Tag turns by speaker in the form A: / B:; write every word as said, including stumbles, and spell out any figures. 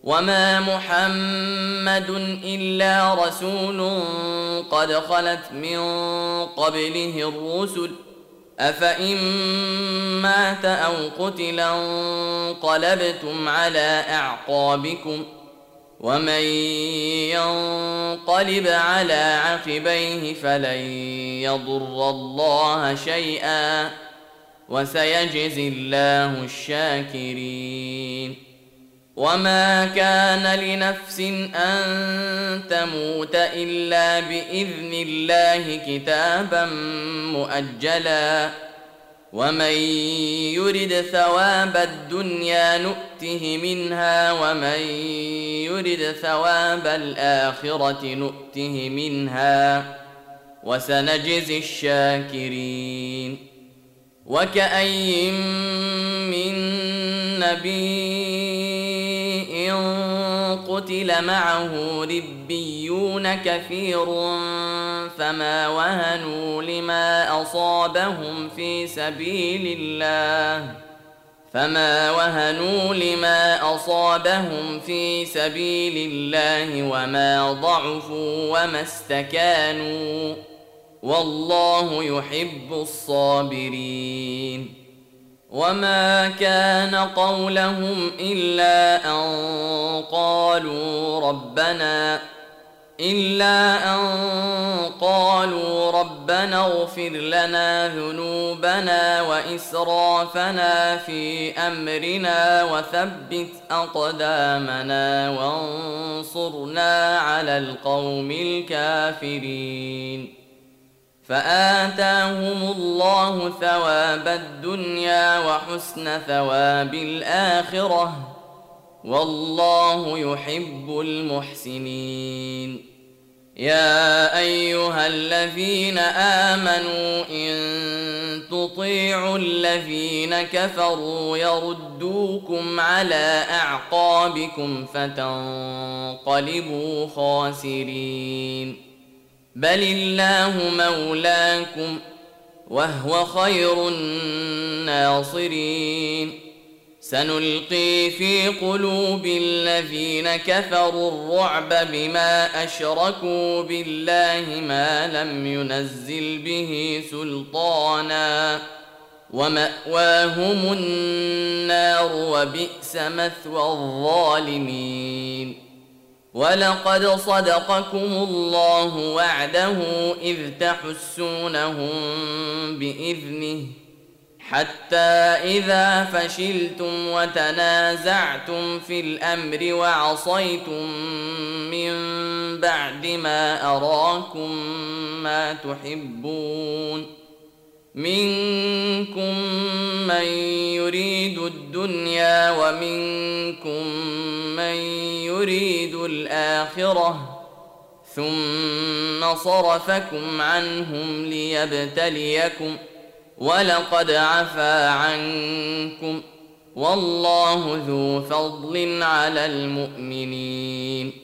A: وما محمد إلا رسول قد خلت من قبله الرسل أفإن مات أو قتل انقلبتم على أعقابكم ومن ينقلب على عقبيه فلن يضر الله شيئا وسيجزي الله الشاكرين. وما كان لنفس أن تموت إلا بإذن الله كتابا مؤجلا ومن يرد ثواب الدنيا نؤته منها ومن يرد ثواب الآخرة نؤته منها وسنجزي الشاكرين. وكأي من نبي قتل معه ربيون كثير فما وهنوا لما أصابهم في سبيل الله فما وهنوا لما أصابهم في سبيل الله وما ضعفوا وما استكانوا والله يحب الصابرين. وما كان قولهم إلا أن قالوا ربنا إلا أن قالوا ربنا اغفر لنا ذنوبنا وإسرافنا في أمرنا وثبت أقدامنا وانصرنا على القوم الكافرين. فآتاهم الله ثواب الدنيا وحسن ثواب الآخرة والله يحب المحسنين. يا أيها الذين آمنوا إن تطيعوا الذين كفروا يردوكم على أعقابكم فتنقلبوا خاسرين. بل الله مولاكم وهو خير الناصرين. سنلقي في قلوب الذين كفروا الرعب بما أشركوا بالله ما لم ينزل به سلطانا ومأواهم النار وبئس مثوى الظالمين. ولقد صدقكم الله وعده إذ تحسونهم بإذنه حتى إذا فشلتم وتنازعتم في الأمر وعصيتم من بعد ما أراكم ما تحبون منكم من يريد الدنيا ومنكم من يريد الآخرة ثم صرفكم عنهم ليبتليكم ولقد عفا عنكم والله ذو فضل على المؤمنين.